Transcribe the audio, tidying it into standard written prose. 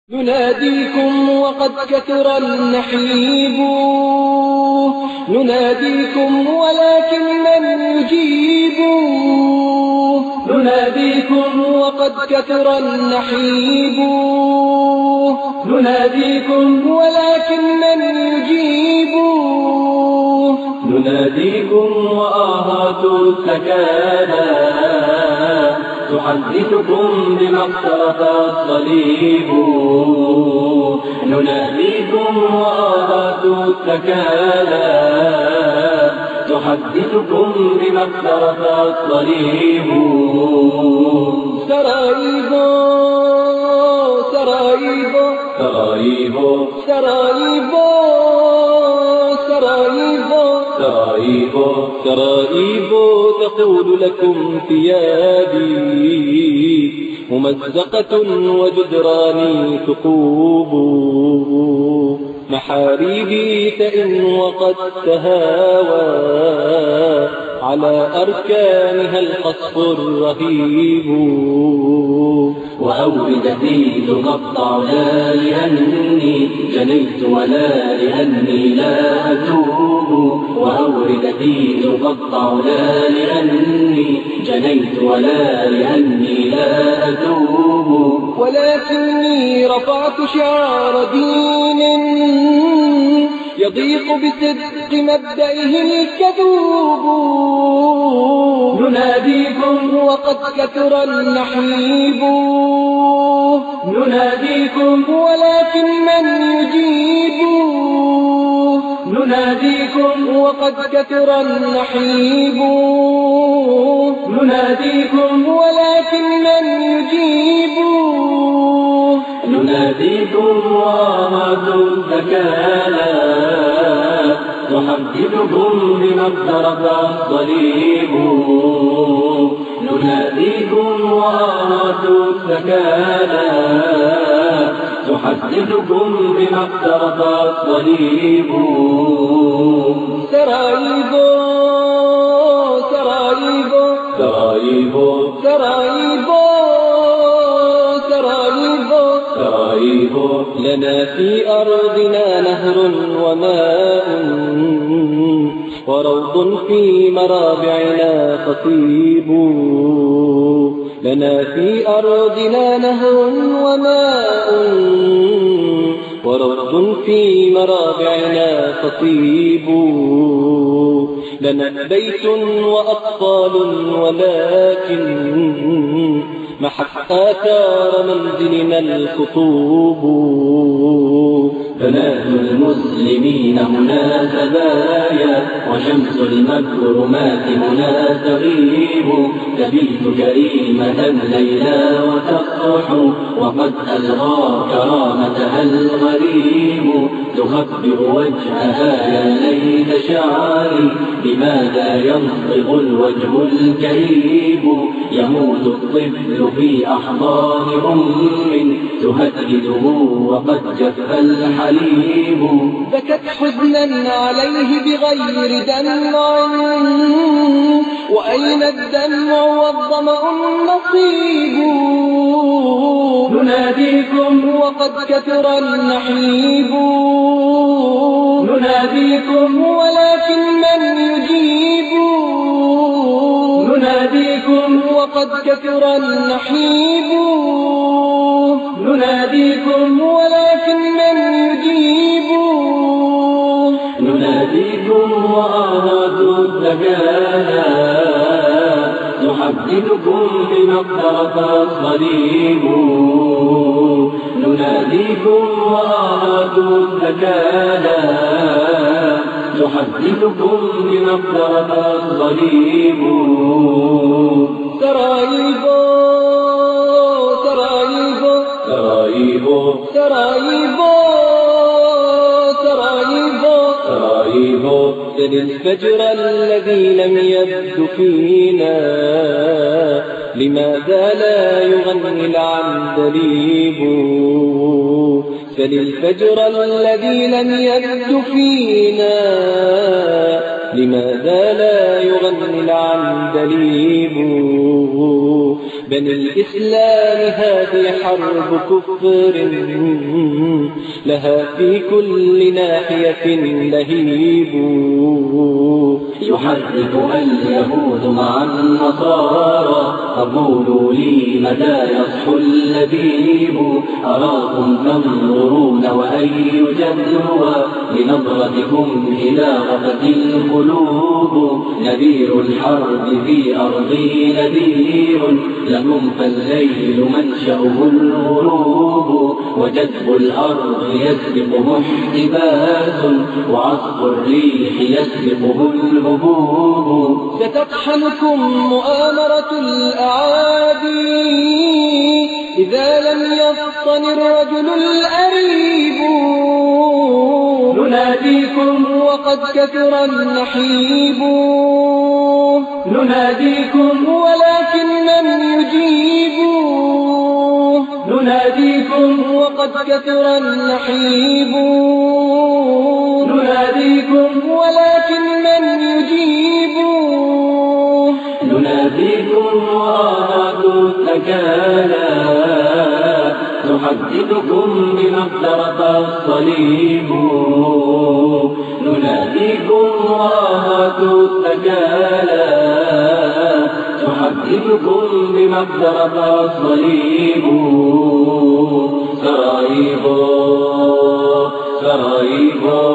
نناديكم وقد كثر النحيب، نناديكم ولكن من يجيب، نناديكم وقد كثر النحيب، نناديكم ولكن من يجيب، نناديكم وآهات السكانى تحدثكم بما اقترف الصليب، نناديكم وآهات السكانى تحدثكم بما اقترف الصليب. سرايب سرايب سرايب سرايب سرايب سرايب سرايب تقول لكم ثيابي ممزقة وجدراني ثقوب، محاريبي تئن وقد تهاوى على أركانها القصف الرهيب، وأوردتي تقطع لا لأني جنيت ولا لأني لا أتوب، وأوردتي تقطع لا لأني جنيت ولا لأني لا أتوب، ولكني رفعت شعار دين يضيق بصدق مبدئه الكذوب، نناديكم وقد كثر النحيب، نناديكم ولكن من يجيب، نناديكم وقد كثر النحيب، نناديكم ولكن من يجيب، نناديكم وآهات السكانى تحدثكم بما اقترف الصليب، نناديكم وآهات السكانى تحدثكم بما اقترف الصليب. سرايب سرايب سرايب سرايب سرايب سرايب لنا في أرضنا نهر وماء وروض في مرابعنا خطيب، لنا في أرضنا نهر وماء وروض في مرابعنا خطيب، لنا بيت وأطفال ولكن محت آثار منزلنا الخطوب، بنات المسلمين هنا زبايا وشمس المكرمات هنا تغيب، تبيت كريمة ليلى وتصرح وقد ألغى كرامتها الغريب، تخبر وجهها يا ليت شعري بماذا ينطق الوجه الكريب، يموت الطفل في أحضان أم تهدده وقد جف الحليب، بكت حزنا عليه بغير دمع، وأين الدمع والظمأ النصيب، نناديكم وقد كثر النحيب، نناديكم ولكن من يجيب، نناديكم وقد كثر النحيب، نناديكم ولكن من يجيب، نناديكم وآهات السكانى تحدثكم بما اقترف الصليب، نناديكم وآهات السكانى تحدثكم بما اقترف الصليب. سرايب سرايب سرايب سرايب سرايب سرايب سل الفجر الذي لم يبد فينا لماذا لا يغني العندليب، سل الفجر الذي لم يبد فينا لماذا لا يغني العندليب، بني الإسلام هذه حرب كفر لها في كل ناحية لهيب. يحركها اليهود مع النصارى فقولوا لي متى يصحو اللبيب. أراكم تنظرون وأي جدوى لنظرتكم إلى غفت القلوب. نذير الحرب في أرضي نذير لكم فالليل منشأه الغروب. وجذب الأرض يسبقه احتباس وعصف الريح يسبقه الهبوب. ستطحنكم مؤامرة الأعادي إذا لم يفطن الرجل الأريب. نناديكم وقد كثر النحيب. نناديكم ولكن من يجيب. نناديكم وقد كثر النحيب. نناديكم ولكن من يجيب. نناديكم وآهات الثكالى تحدثكم بما افترق الصليب. نناديكم وآهات الثكالى تحدثكم بما افترق الصليب. سرايب سرايب